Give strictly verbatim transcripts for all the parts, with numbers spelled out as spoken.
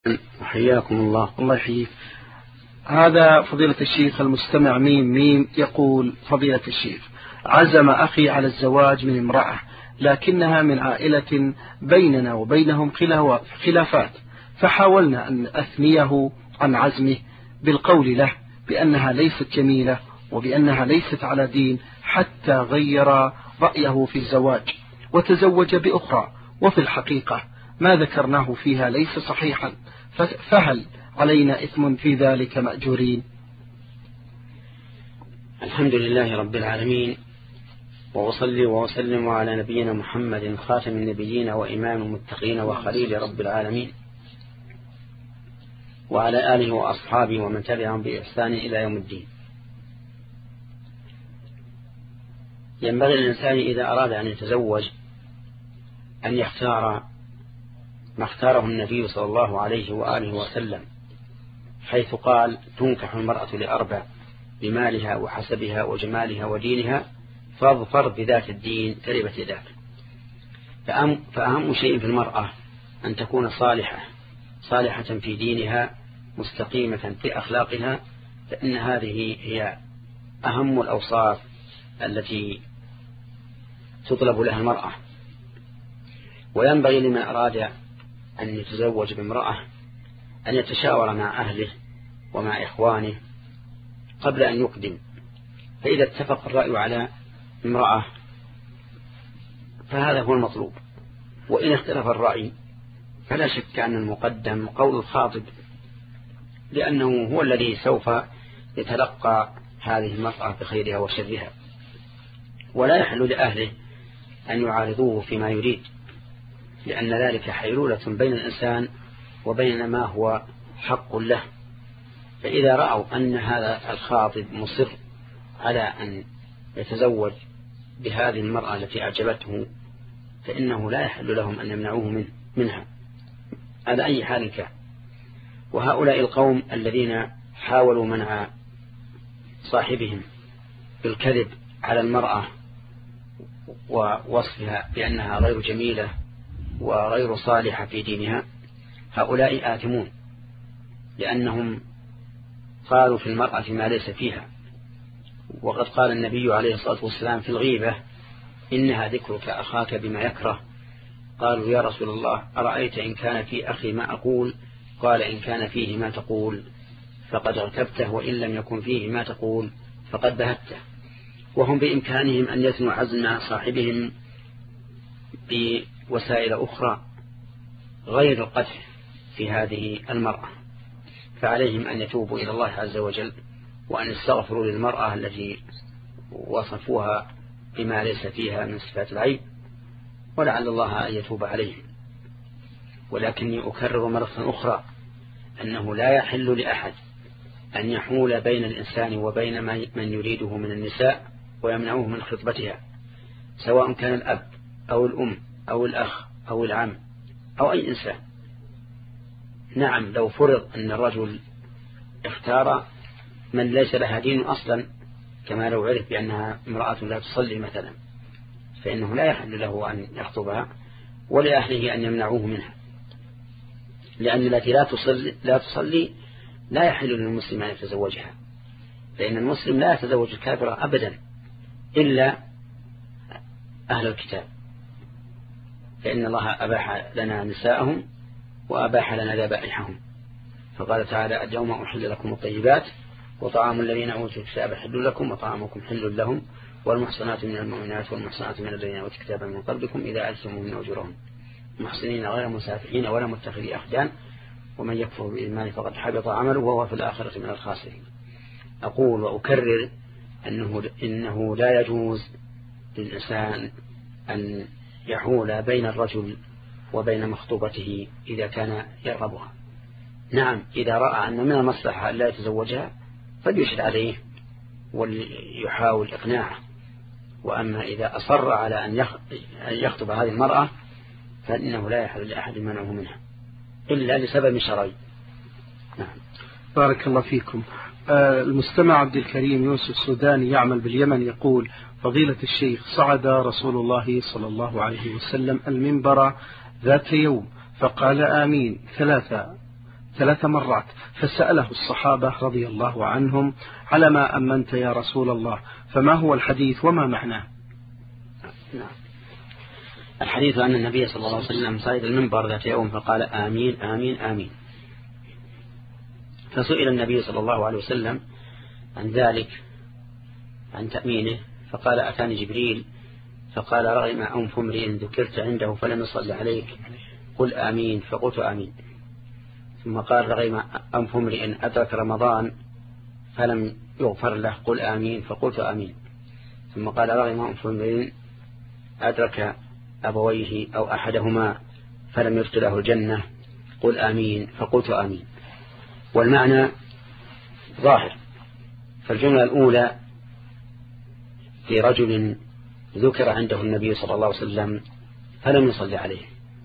حياكم الله. الله يحييك. هذا فضيلة الشيخ المستمع ميم ميم يقول: فضيلة الشيخ، عزم أخي على الزواج من امرأة لكنها من عائلة بيننا وبينهم خلافات، فحاولنا أن أثنيه عن عزمه بالقول له بأنها ليست جميلة وبأنها ليست على دين، حتى غير رأيه في الزواج وتزوج بأخرى، وفي الحقيقة ما ذكرناه فيها ليس صحيحا، فهل علينا إثم في ذلك مأجورين؟ الحمد لله رب العالمين، وأصلي وأسلم على نبينا محمد خاتم النبيين وإمام المتقين وخليل رب العالمين، وعلى آله وأصحابه ومن تبعهم بإحسان إلى يوم الدين. ينبغي للإنسان إذا أراد أن يتزوج أن يختار ما اختاره النبي صلى الله عليه وآله وسلم، حيث قال: تنكح المرأة لأربع: بمالها وحسبها وجمالها ودينها، فاظفر بذات الدين تربت يداك. فأهم شيء في المرأة أن تكون صالحة صالحة في دينها، مستقيمة في أخلاقها، فإن هذه هي أهم الأوصاف التي تطلب لها المرأة. وينبغي لمن أراد أن يتزوج بامرأة أن يتشاور مع أهله ومع إخوانه قبل أن يقدم، فإذا اتفق الرأي على امرأة فهذا هو المطلوب، وإن اختلف الرأي فلا شك أن المقدم قول الخاطب، لأنه هو الذي سوف يتلقى هذه المرأة بخيرها وشرها، ولا يحل لأهله أن يعارضوه فيما يريد، لأن ذلك حيلولة بين الإنسان وبين ما هو حق له. فإذا رأوا أن هذا الخاطب مصر على أن يتزوج بهذه المرأة التي أعجبته فإنه لا يحل لهم أن يمنعوه من منها على أي حال كان. وهؤلاء القوم الذين حاولوا منع صاحبهم بالكذب على المرأة ووصفها بأنها غير جميلة وغير صالحة في دينها، هؤلاء آثمون، لأنهم قالوا في المرأة ما ليس فيها. وقد قال النبي عليه الصلاة والسلام في الغيبة: إنها ذكرك أخاك بما يكره. قالوا: يا رسول الله، أرأيت إن كان في أخي ما أقول؟ قال: إن كان فيه ما تقول فقد اغتبته، وإن لم يكن فيه ما تقول فقد بهته. وهم بإمكانهم أن يثنوا عزم صاحبهم بوسائل أخرى غير القدح في هذه المرأة، فعليهم أن يتوبوا إلى الله عز وجل وأن يستغفروا للمرأة التي وصفوها بما ليس فيها من صفات العيب، ولعل الله أن يتوب عليهم. ولكني أكرر مرة أخرى أنه لا يحل لأحد أن يحول بين الإنسان وبين من يريده من النساء ويمنعوه من خطبتها، سواء كان الأب أو الأم أو الأخ أو العم أو أي إنسان. نعم، لو فرض أن الرجل اختار من ليس لها دين أصلا، كما لو عرف بأنها امرأة لا تصلي مثلا، فإنه لا يحل له أن يخطبها ولأهله أن يمنعوه منها، لأن التي لا تصلي لا تصلي لا يحل للمسلم أن يتزوجها، لأن المسلم لا يتزوج الكافرة أبدا إلا أهل الكتاب، فإن الله أباح لنا نساءهم وأباح لنا ذبائحهم. فقال تعالى: اليوم أحل لكم الطيبات وطعام الذين أوتوا الكتاب حل لكم وطعامكم حل لهم والمحصنات من المؤمنات والمحصنات من الذين أوتوا الكتاب من قبلكم إذا أتيتم من أجورهم محصنين غير مسافحين ولا متخذي أخدان ومن يكفر بالإيمان فقد حبط عمله وهو في الآخرة من الخاسرين. أقول وأكرر أنه, إنه لا يجوز للإنسان أن يحول بين الرجل وبين مخطوبته إذا كان يرغبها. نعم، إذا رأى أن من المصلحة أن لا يتزوجها فليشد عليه وليحاول إقناعه، وأما إذا أصر على أن يخطب هذه المرأة فإنه لا يحل لأحد منعه منها إلا لسبب شرعي. نعم. بارك الله فيكم. آه المستمع عبد الكريم يوسف السوداني يعمل باليمن يقول: فضيلة الشيخ، صعد رسول الله صلى الله عليه وسلم المنبر ذات يوم فقال آمين ثلاثة، ثلاث مرات، فسأله الصحابة رضي الله عنهم: على ما أمنت يا رسول الله؟ فما هو الحديث وما معناه؟ نعم. الحديث أن النبي صلى الله عليه وسلم صعد المنبر ذات يوم فقال: آمين آمين آمين. فسئل النبي صلى الله عليه وسلم عن ذلك، عن تأمينه، فقال: أتاني جبريل فقال: رغم أنف امرئ ذكرت عنده فلم يصل عليك قل آمين، فقلت آمين. ثم قال: رغم أنف امرئ أدرك رمضان فلم يغفر له قل آمين، فقلت آمين. ثم قال: رغم أنف امرئ أدرك أبويه أو أحدهما فلم يدخل له الجنة قل آمين، فقلت آمين. والمعنى ظاهر. فالجملة الأولى في رجل ذكر عنده النبي صلى الله عليه وسلم فلم يصلي عليه،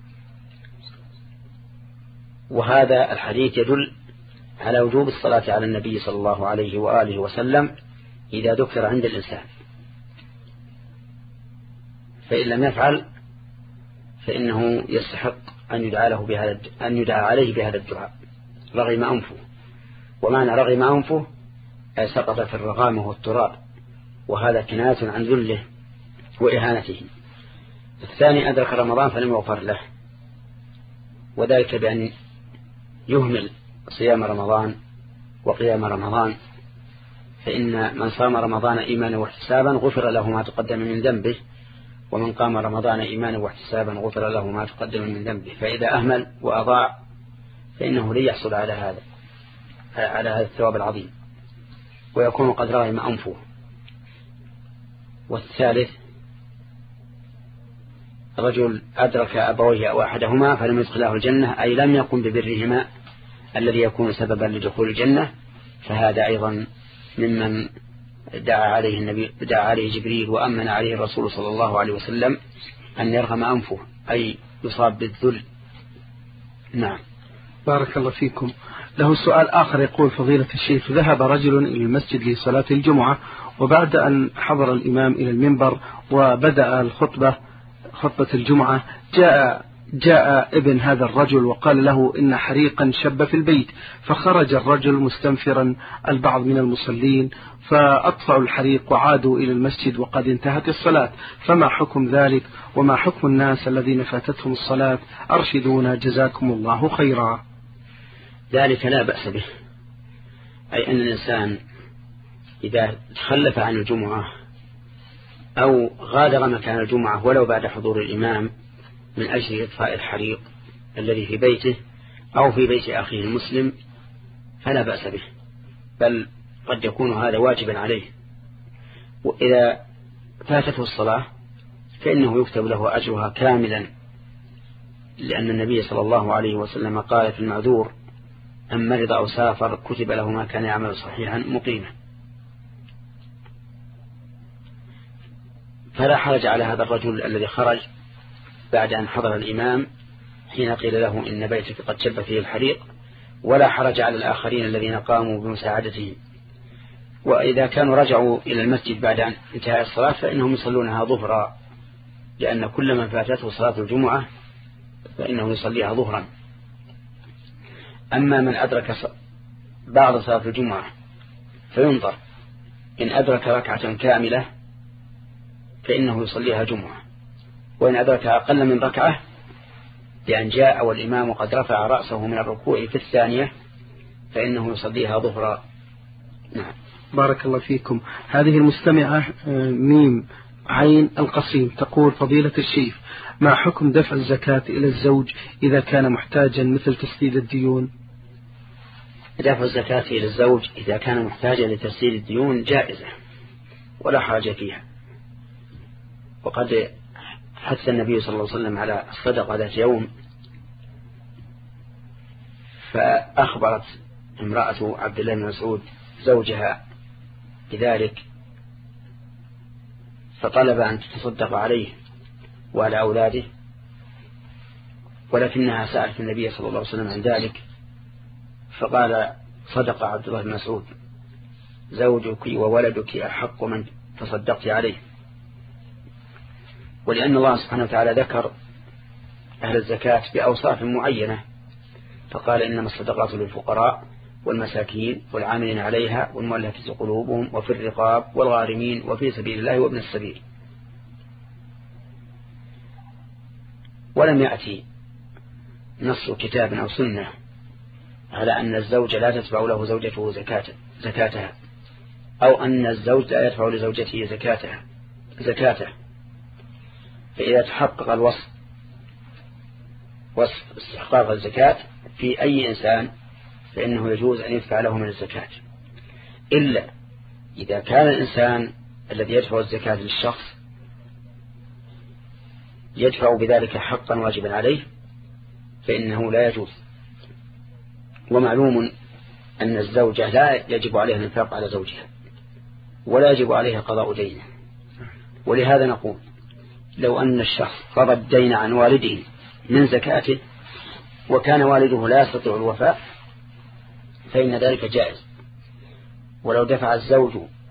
وهذا الحديث يدل على وجوب الصلاة على النبي صلى الله عليه وآله وسلم إذا ذكر عند الإنسان، فإن لم يفعل فإنه يستحق أن يدعى له بهذا أن يدعى عليه بهذا الدعاء. رغم أنفه، ومعنى رغم أنفه أي سقط في الرغام والتراب، وهذا كناية عن ذله وإهانته. الثاني أدرك رمضان فلم يغفر له، وذلك بأن يهمل صيام رمضان وقيام رمضان، فإن من صام رمضان إيمانا واحتسابا غفر له ما تقدم من ذنبه، ومن قام رمضان إيمانا واحتسابا غفر له ما تقدم من ذنبه. فإذا أهمل وأضاع فإنه لن يحصل على هذا على هذا الثواب العظيم، ويكون قد رغم أنفه. والثالث رجل أدرك أبويه أو أحدهما فلم يدخله الجنة، أي لم يقم ببرهما الذي يكون سببا لدخول الجنة، فهذا أيضا ممن دعا عليه النبي دعا عليه جبريل وأمن عليه الرسول صلى الله عليه وسلم أن يرغم أنفه، أي يصاب بالذل. نعم. بارك الله فيكم. له سؤال آخر يقول: فضيلة الشيخ، ذهب رجل إلى المسجد لصلاة الجمعة، وبعد أن حضر الإمام إلى المنبر وبدأ الخطبة خطبة الجمعة جاء جاء ابن هذا الرجل وقال له إن حريقا شب في البيت، فخرج الرجل مستنفرا البعض من المصلين فأطفأوا الحريق وعادوا إلى المسجد وقد انتهت الصلاة، فما حكم ذلك وما حكم الناس الذين فاتتهم الصلاة؟ أرشدونا جزاكم الله خيرا. ذلك لا بأس به، أي أن الإنسان إذا تخلف عن الجمعة أو غادر مكان الجمعة ولو بعد حضور الإمام من أجل إطفاء الحريق الذي في بيته أو في بيت أخيه المسلم فلا بأس به، بل قد يكون هذا واجبا عليه. وإذا فاتته الصلاة فإنه يكتب له أجرها كاملا، لأن النبي صلى الله عليه وسلم قال في المعذور: أن مرض أو سافر كتب له ما كان يعمل صحيحا مقيما. فلا حرج على هذا الرجل الذي خرج بعد أن حضر الإمام حين قيل له إن بيتك قد شب فيه الحريق، ولا حرج على الآخرين الذين قاموا بمساعدته. وإذا كانوا رجعوا إلى المسجد بعد أن انتهى الصلاة فإنهم يصلونها ظهرا، لأن كل من فاتته صلاة الجمعة فإنه يصليها ظهرا. أما من أدرك بعض صلاة الجمعة فينظر، إن أدرك ركعة كاملة فإنه يصليها جمعة، وإن أدرك أقل من ركعة لأن جاء والإمام قد رفع رأسه من الركوع في الثانية فإنه يصليها ظهرا. نعم. بارك الله فيكم. هذه المستمعة ميم عين القصيم تقول: فضيلة الشيخ، ما حكم دفع الزكاة إلى الزوج إذا كان محتاجا مثل تسديد الديون؟ دفع الزكاة إلى الزوج إذا كان محتاجا لتسديد الديون جائزة ولا حرج فيها، وقد حث النبي صلى الله عليه وسلم على الصدقة ذات يوم، فأخبرت امرأة عبد الله بن مسعود زوجها بذلك فطلب أن تتصدق عليه وعلى أولاده، ولكنها سألت النبي صلى الله عليه وسلم عن ذلك فقال: صدق عبد الله بن مسعود، زوجك وولدك أحق من تصدقت عليه. ولأن الله سبحانه وتعالى ذكر أهل الزكاة بأوصاف معينة فقال إنما الصدقات للفقراء والمساكين والعاملين عليها والمؤلفة قلوبهم وفي الرقاب والغارمين وفي سبيل الله وابن السبيل. ولم يأتي نص كتاب أو سنة على أن الزوج لا تدفع له زوجته زكاة زكاتها، أو أن الزوج لا يدفع لزوجته زكاتها زكاته. فإذا تحقق الوصف وصف استحقاق الزكاة في أي إنسان فإنه يجوز أن يدفع له من الزكاة، إلا إذا كان الإنسان الذي يدفع الزكاة للشخص يدفع بذلك حقا واجبا عليه فإنه لا يجوز. ومعلوم أن الزوجة لا يجب عليها الإنفاق على زوجها ولا يجب عليها قضاء دينه، ولهذا نقول لو أن الشخص قضى الدين عن والده من زكاته وكان والده لا يستطيع الوفاء فإن ذلك جائز. ولو دفع الزوج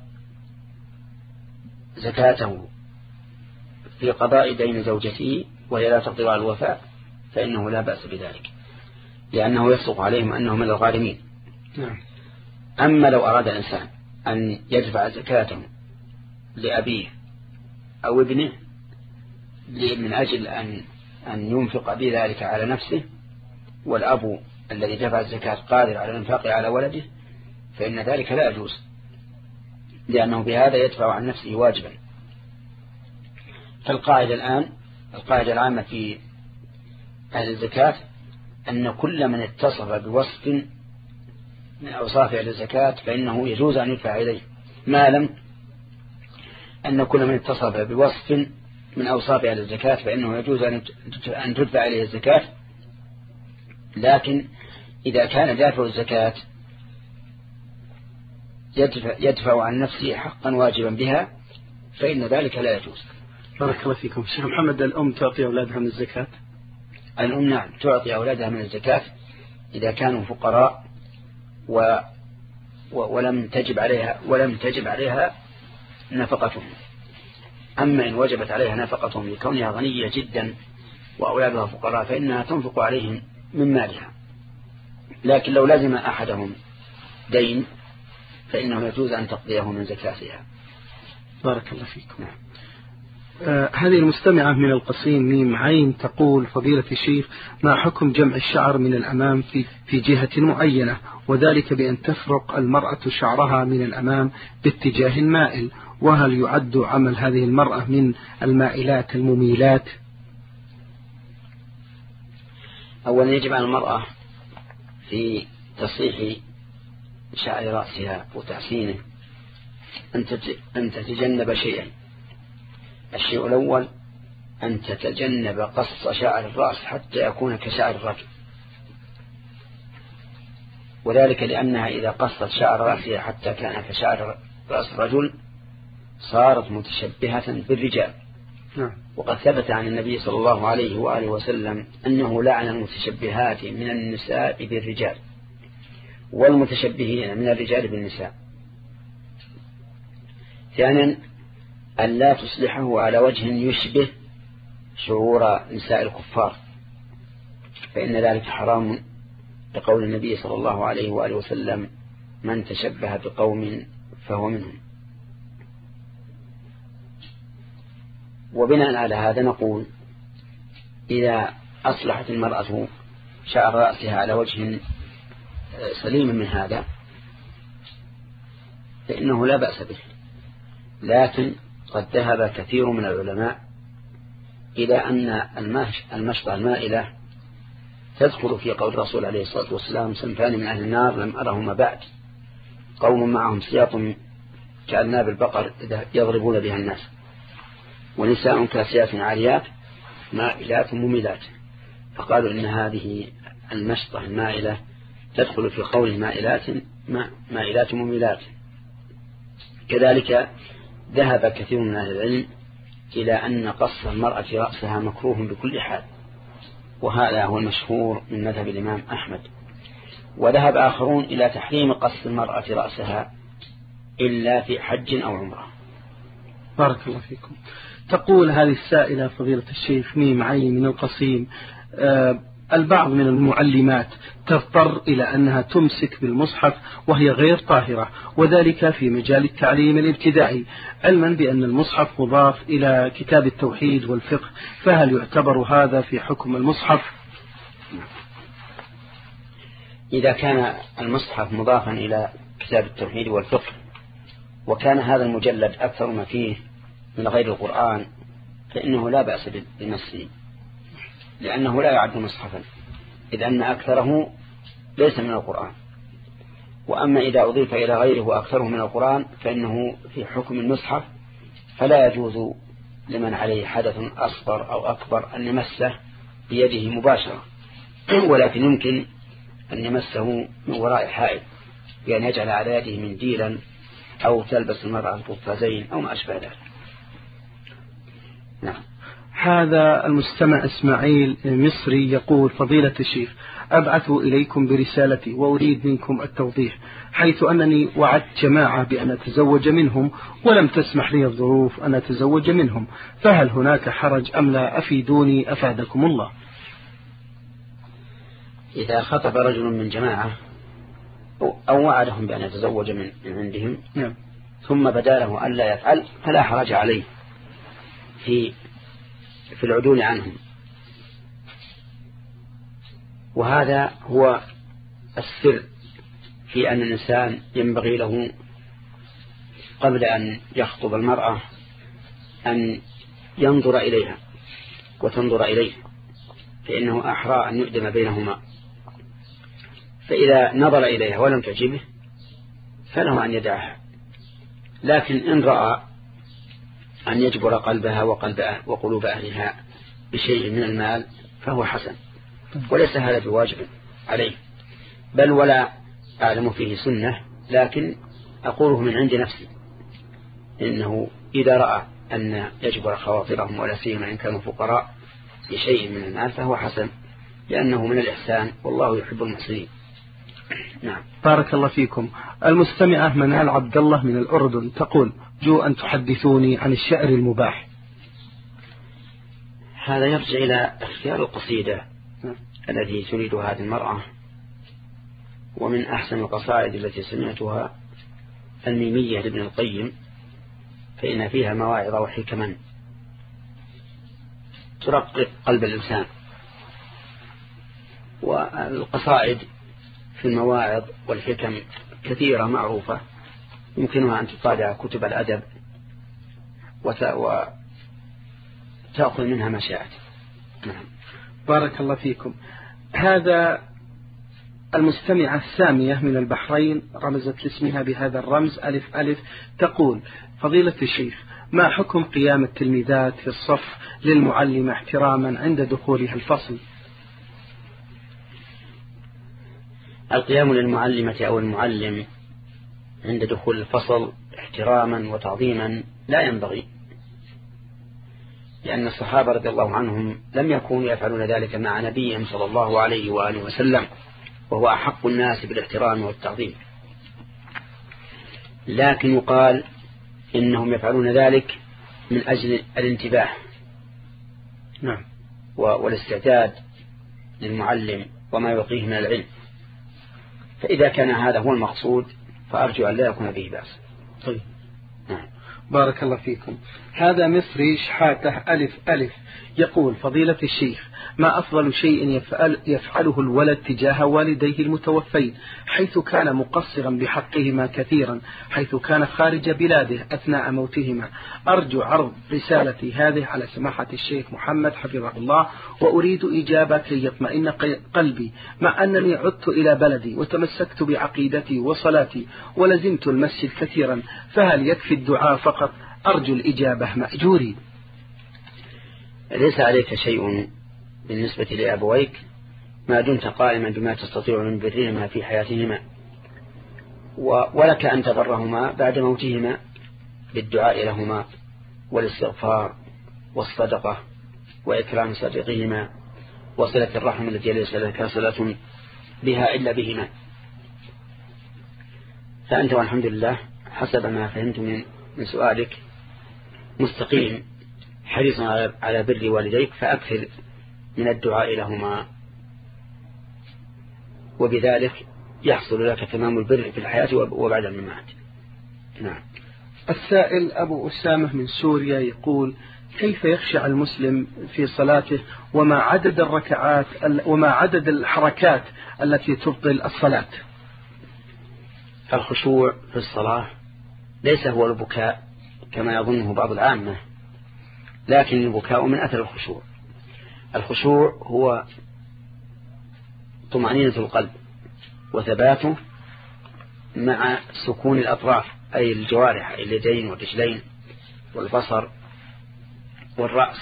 زكاته في قضاء دين زوجته وهي لا تقدر على الوفاء فإنه لا بأس بذلك، لأنه يصدق عليهم أنهم من الغارمين. أما لو أراد الإنسان أن يدفع زكاته لأبيه أو ابنه من أجل أن أن ينفق بذلك على نفسه، والأب الذي دفع الزكاة قادر على الانفاق على ولده، فإن ذلك لا يجوز، لأنه بهذا يدفع عن نفسه واجبا. فالقاعدة الآن القاعدة العامة في أهل الزكاة أن كل من اتصف بوصف من أوصاف أهل الزكاة فإنه يجوز أن يدفع إليه، ما لم أن كل من اتصف بوصف من أوصاف أهل الزكاة فإنه يجوز أن تدفع إليه الزكاة. لكن إذا كان دافع الزكاة يدفع, يدفع عن نفسه حقا واجبا بها فإن ذلك لا يجوز. بارك الله فيكم. شيخ محمد، الأم تعطي أولادها من الزكاة؟ الأم نعم تعطي أولادها من الزكاة إذا كانوا فقراء و ولم تجب عليها ولم تجب عليها نفقتهم. أما إن وجبت عليها نفقتهم لكونها غنية جدا وأولادها فقراء فإنها تنفق عليهم من مالها. لكن لو لازم أحدهم دين فإنه يجوز أن تقضيه من زكاتها. بارك الله فيكم. نعم. آه هذه المستمعة من القصيم ميم عين تقول: فضيلة الشيخ، ما حكم جمع الشعر من الأمام في, في جهة معينة، وذلك بأن تفرق المرأة شعرها من الأمام باتجاه مائل، وهل يعد عمل هذه المرأة من المائلات المميلات؟ أولا يجب على المرأة في تصحيح شعر رأسها وتحسينه أن تتجنب شيئا. الشيء الأول أن تتجنب قص شعر الرأس حتى يكون كشعر الرجل، وذلك لأنها إذا قصت شعر رأسها حتى كان كشعر رأس الرجل صارت متشبهة بالرجال. وقد ثبت عن النبي صلى الله عليه وآله وسلم أنه لعن المتشبهات من النساء بالرجال والمتشبهين من الرجال بالنساء. ثانيا أن لا تصلحه على وجه يشبه شعور نساء الكفار، فإن ذلك حرام لقول النبي صلى الله عليه وآله وسلم: من تشبه بقوم فهو منهم. وبناء على هذا نقول إذا أصلحت المرأة شعر رأسها على وجه سليم من هذا فإنه لا بأس به. لكن قد ذهب كثير من العلماء إلى أن المشطة المائلة تدخل في قول الرسول عليه الصلاة والسلام: صنفان من أهل النار لم أرهما بعد، قوم معهم سياط كأذناب البقر يضربون بها الناس، ونساء كاسيات عاريات مائلات مميلات. فقالوا إن هذه المشطة المائلة تدخل في قول مائلات مائلات مميلات. كذلك ذهب كثير من أهل العلم إلى أن قص المرأة رأسها مكروه بكل حال، وهذا هو المشهور من مذهب الإمام أحمد. وذهب آخرون إلى تحريم قص المرأة رأسها إلا في حج أو عمرة. بارك الله فيكم. تقول هذه السائلة: فضيلة الشيخ ميم عين من القصيم، آه البعض من المعلمات تضطر إلى أنها تمسك بالمصحف وهي غير طاهرة، وذلك في مجال التعليم الابتدائي، علما بأن المصحف مضاف إلى كتاب التوحيد والفقه، فهل يعتبر هذا في حكم المصحف؟ إذا كان المصحف مضافا إلى كتاب التوحيد والفقه وكان هذا المجلد أكثر ما فيه من غير القرآن فإنه لا بأس بنصه، لأنه لا يعد مصحفا، إذ أن أكثره ليس من القرآن. وأما إذا أضيف إلى غيره أكثره من القرآن فإنه في حكم المصحف، فلا يجوز لمن عليه حدث أصغر أو أكبر أن يمسه بيده مباشرة، ولكن يمكن أن يمسه من وراء حائل، بأن يجعل على يده منديلا أو تلبس المرأة القفازين أو ما أشبه ذلك. نعم. هذا المستمع إسماعيل مصري يقول: فضيلة الشيخ، أبعث إليكم برسالتي وأريد منكم التوضيح، حيث أنني وعدت جماعة بأن أتزوج منهم ولم تسمح لي الظروف أن أتزوج منهم، فهل هناك حرج أم لا؟ أفيدوني أفادكم الله. إذا خطب رجل من جماعة أو وعدهم بأن يتزوج من عندهم نعم. ثم بدا له أن لا يفعل فلا حرج عليه في في العدول عنهم، وهذا هو السر في أن الإنسان ينبغي له قبل أن يخطب المرأة أن ينظر إليها وتنظر إليه، فإنه أحرى أن يؤدم بينهما. فإذا نظر إليها ولم تعجبه فله أن يدعها، لكن إن رأى أن يجبر قلبها وقلب وقلوب أهلها بشيء من المال فهو حسن، وليس هذا بواجب عليه، بل ولا أعلم فيه سنة، لكن أقوله من عند نفسي، إنه إذا رأى أن يجبر خواطرهم ولا سيما إن كانوا فقراء بشيء من المال فهو حسن، لأنه من الإحسان والله يحب المحسنين. نعم. بارك الله فيكم. المستمعة منال عبد الله من الأردن تقول: جو أن تحدثوني عن الشعر المباح. هذا يرجع إلى اختيار القصيدة التي تريد هذه المرأة، ومن أحسن القصائد التي سمعتها الميمية لابن القيم، فإن فيها مواعظ وحكما ترقق قلب الإنسان. والقصائد في المواعظ والحكم كثيرة معروفة، يمكنها أن تطالع كتب الأدب وتأخذ منها ما شاءت. نعم. بارك الله فيكم. هذا المستمعة السامية من البحرين رمزت لاسمها بهذا الرمز ألف ألف تقول: فضيلة الشيخ، ما حكم قيام التلميذات في الصف للمعلمة احتراما عند دخولها الفصل؟ القيام للمعلمة أو المعلم عند دخول الفصل احتراما وتعظيما لا ينبغي، لأن الصحابة رضي الله عنهم لم يكونوا يفعلون ذلك مع نبيهم صلى الله عليه وآله وسلم، وهو أحق الناس بالاحترام والتعظيم، لكن يقال إنهم يفعلون ذلك من أجل الانتباه نعم والاستعداد للمعلم وما يلقيه من العلم، فإذا كان هذا هو المقصود فأرجو أن لا يكون به بأس. طيب. نعم. بارك الله فيكم. هذا مصري شحاته ألف ألف يقول: فضيلة الشيخ، ما أفضل شيء يفعل يفعله الولد تجاه والديه المتوفين، حيث كان مقصرا بحقهما كثيرا، حيث كان خارج بلاده أثناء موتهما؟ أرجو عرض رسالتي هذه على سماحة الشيخ محمد حفظه الله، وأريد إجابة كي يطمئن قلبي، مع أنني عدت إلى بلدي وتمسكت بعقيدتي وصلاتي ولزمت المسجد كثيرا، فهل يكفي الدعاء فقط؟ أرجو الإجابة مأجوري. ليس عليك شيء بالنسبة لأبويك ما دمت قائما بما تستطيع من برهما في حياتهما، ولك أن تبرهما بعد موتهما بالدعاء لهما والاستغفار والصدقة وإكرام صديقهما وصلة الرحم التي ليس لك صلة بها إلا بهما. فأنت والحمد لله حسب ما فهمت من من سؤالك مستقيم حريصا على بر والديك، فأكثر من الدعاء لهما وبذلك يحصل لك تمام البر في الحياة وبعد الممات. نعم. السائل أبو أسامة من سوريا يقول: كيف يخشع المسلم في صلاته وما عدد الركعات وما عدد الحركات التي تبطل الصلاة؟ الخشوع في الصلاة ليس هو البكاء كما يظنه بعض العامة، لكن البكاء من أثر الخشوع. الخشوع هو طمأنينة القلب وثباته مع سكون الأطراف، أي الجوارح، أي اليدين والرجلين والبصر والرأس.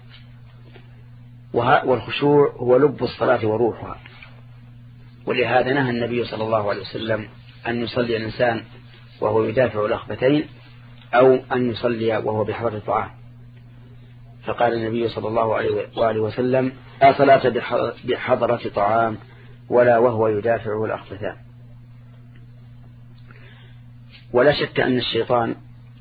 والخشوع هو لب الصلاة وروحها، ولهذا نهى النبي صلى الله عليه وسلم أن يصلي الإنسان وهو يدافع الأخبتين، أو أن يصلي وهو بحضرة الطعام، فقال النبي صلى الله عليه وآله وسلم: لا صلاة بحضرة طعام ولا وهو يدافع الأخبتان. ولا شك أن الشيطان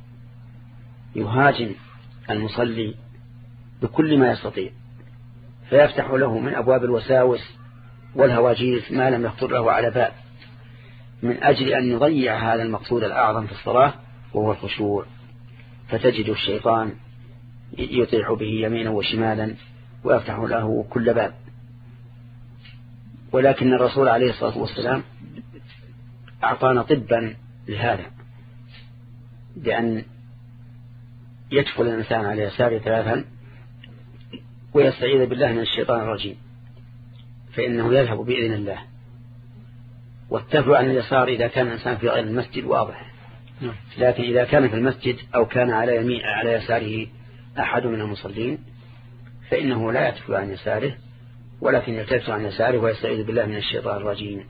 يهاجم المصلي بكل ما يستطيع، فيفتح له من أبواب الوساوس والهواجيس ما لم يخطر له على بال، من أجل أن يضيع هذا المقصود الأعظم في الصلاة وهو الخشوع. فتجد الشيطان يطيح به يمينا وشمالا ويفتح له كل باب. ولكن الرسول عليه الصلاة والسلام أعطانا طبا لهذا، بأن يدخل الإنسان على يساره ثلاثا ويستعيذ بالله من الشيطان الرجيم، فإنه يذهب بإذن الله. والتفل عن اليسار إذا كان الإنسان في غير المسجد واضح، لكن إذا كان في المسجد أو كان على يمين على يساره أحد من المصلين فإنه لا يتفل عن يساره، ولكن يلتفت عن يساره ويستعيذ بالله من الشيطان الرجيم.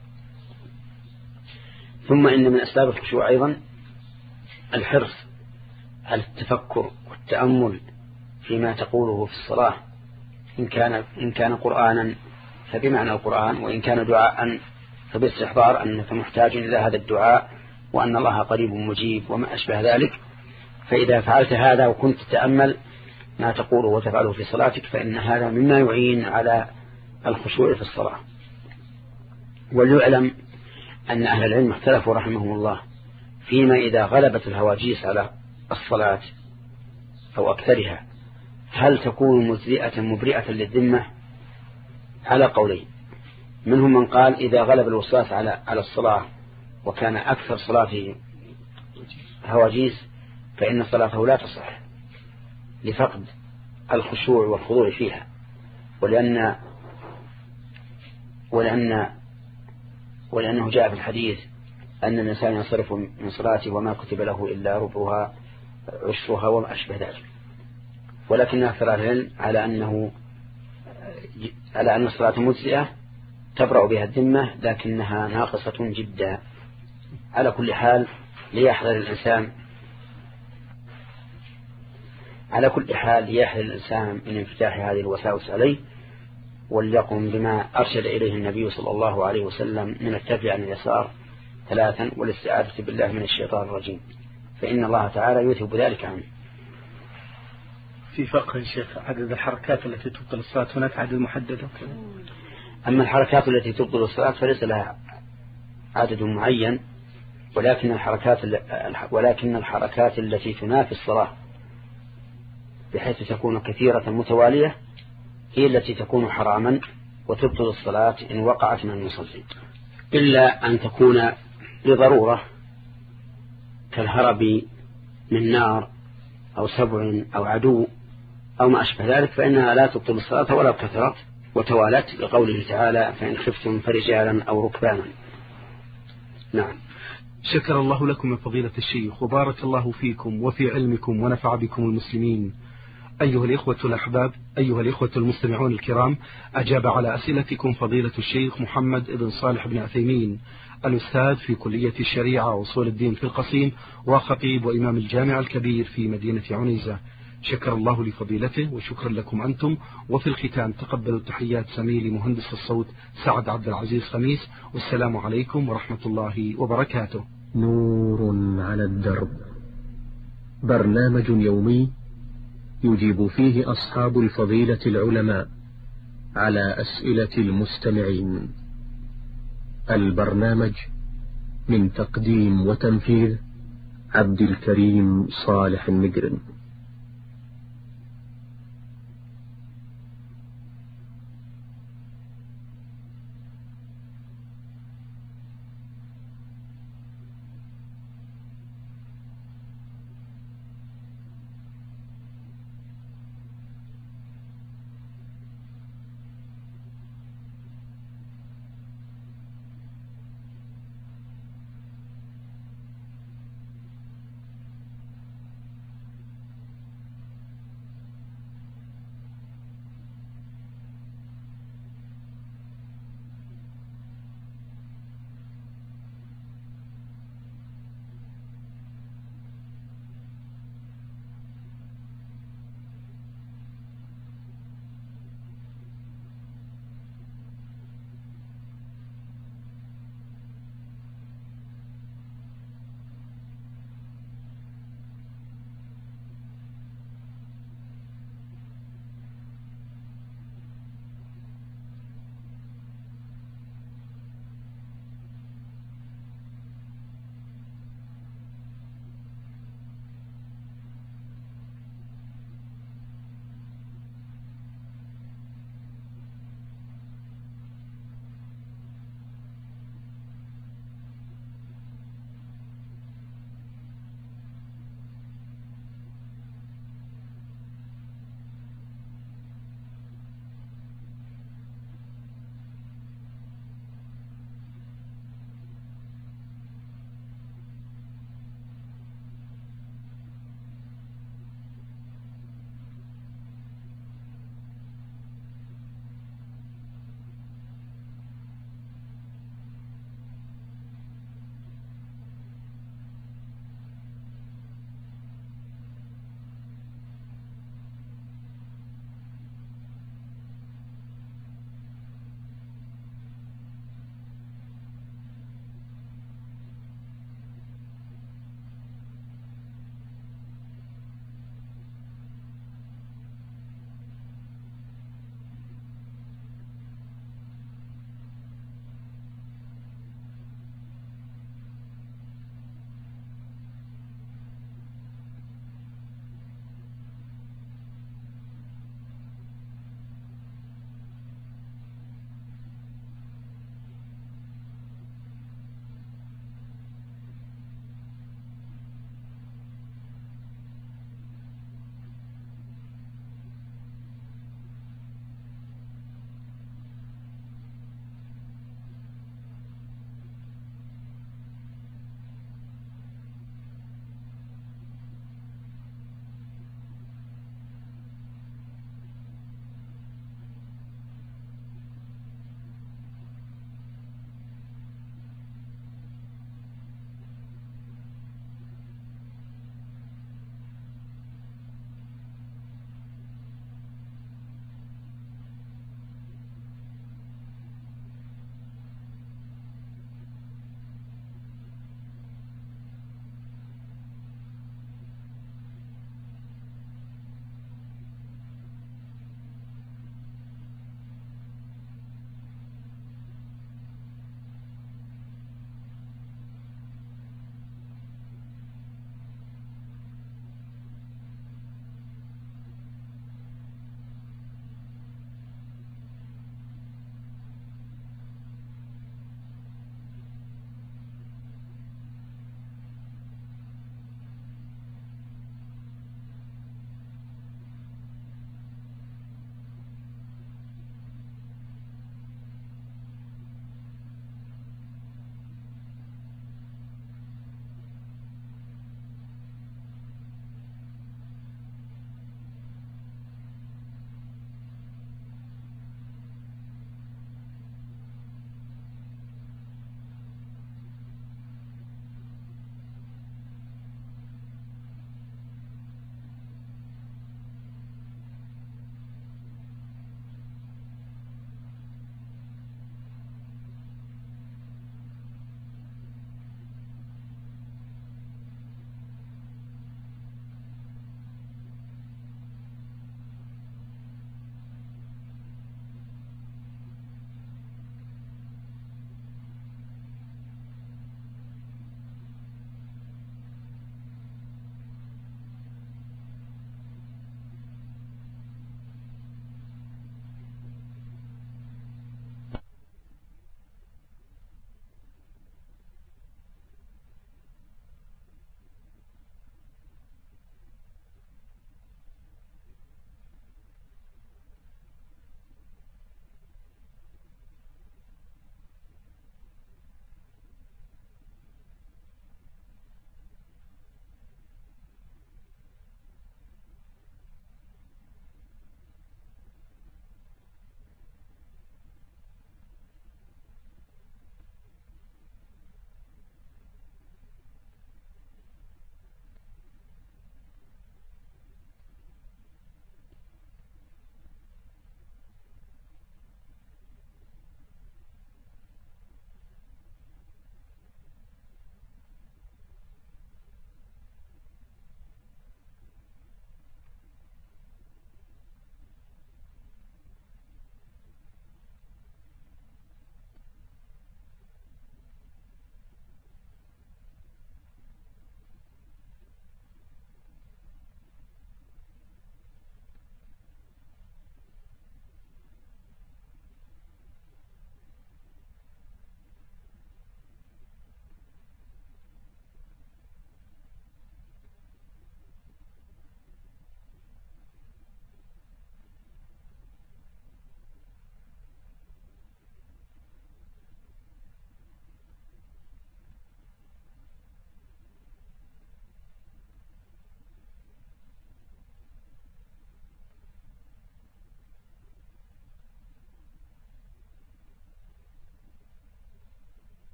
ثم إن من أسباب الخشوع أيضا الحرص على التفكر والتأمل فيما تقوله في الصلاة، إن كان إن كان قرآنا فبمعنى القرآن، وإن كان دعاء فباستحضار أنك محتاج إلى هذا الدعاء وأن الله قريب مجيب وما أشبه ذلك. فإذا فعلت هذا وكنت تتأمل ما تقوله وتفعله في صلاتك فإن هذا مما يعين على الخشوع في الصلاة. وليعلم أن أهل العلم اختلفوا رحمهم الله فيما إذا غلبت الهواجيس على الصلاة أو أكثرها هل تكون مجزئة مبرئة للذمة؟ على قولين. منهم من قال إذا غلب الوسواس على على الصلاة وكان أكثر صلاته هواجيس فإن صلاته لا تصح لفقد الخشوع والخضوع فيها، ولأن ولأن ولأنه جاء في الحديث أن الإنسان ينصرف من صلاته وما كتب له إلا ربعها عشرها وما أشبه ذلك. ولكن أكثر العلم على أنه على أن الصلاة مجزئة تبرأ بها الذمة، لكنها ناقصة جدا. على كل حال ليحذر الإنسان على كل حال ليحذر الإنسان من انفتاح هذه الوساوس عليه، وليقم بما أرشد إليه النبي صلى الله عليه وسلم من التفل عن اليسار ثلاثا والاستعاذة بالله من الشيطان الرجيم، فإن الله تعالى يذهب ذلك عنه. في فقه الشيخ عدد الحركات التي تبطل الصلاة هناك عدد محدد؟ أما الحركات التي تبطل الصلاة فليس لها عدد معين، ولكن الحركات ولكن الحركات التي تنافي الصلاة بحيث تكون كثيرة متوالية هي التي تكون حراما وتبطل الصلاة إن وقعت من المصلين، إلا أن تكون لضرورة كالهرب من نار أو سبع أو عدو أو ما أشبه ذلك، فإنها لا تبطل الصلاة ولا كثرت وتوالت، لقوله تعالى فإن خفتم فرجالا أو ركبانا. نعم. شكر الله لكم من فضيلة الشيخ وبارك الله فيكم وفي علمكم ونفع بكم المسلمين. أيها الإخوة الأحباب، أيها الإخوة المستمعون الكرام، أجاب على أسئلتكم فضيلة الشيخ محمد بن صالح بن عثيمين، الأستاذ في كلية الشريعة وأصول الدين في القصيم وخطيب وإمام الجامع الكبير في مدينة عنيزة. شكر الله لفضيلته وشكرا لكم أنتم. وفي الختام تقبلوا تحيات زميلي مهندس الصوت سعد عبد العزيز خميس، والسلام عليكم ورحمة الله وبركاته. نور على الدرب، برنامج يومي يجيب فيه أصحاب الفضيلة العلماء على أسئلة المستمعين. البرنامج من تقديم وتنفيذ عبد الكريم صالح المقرن.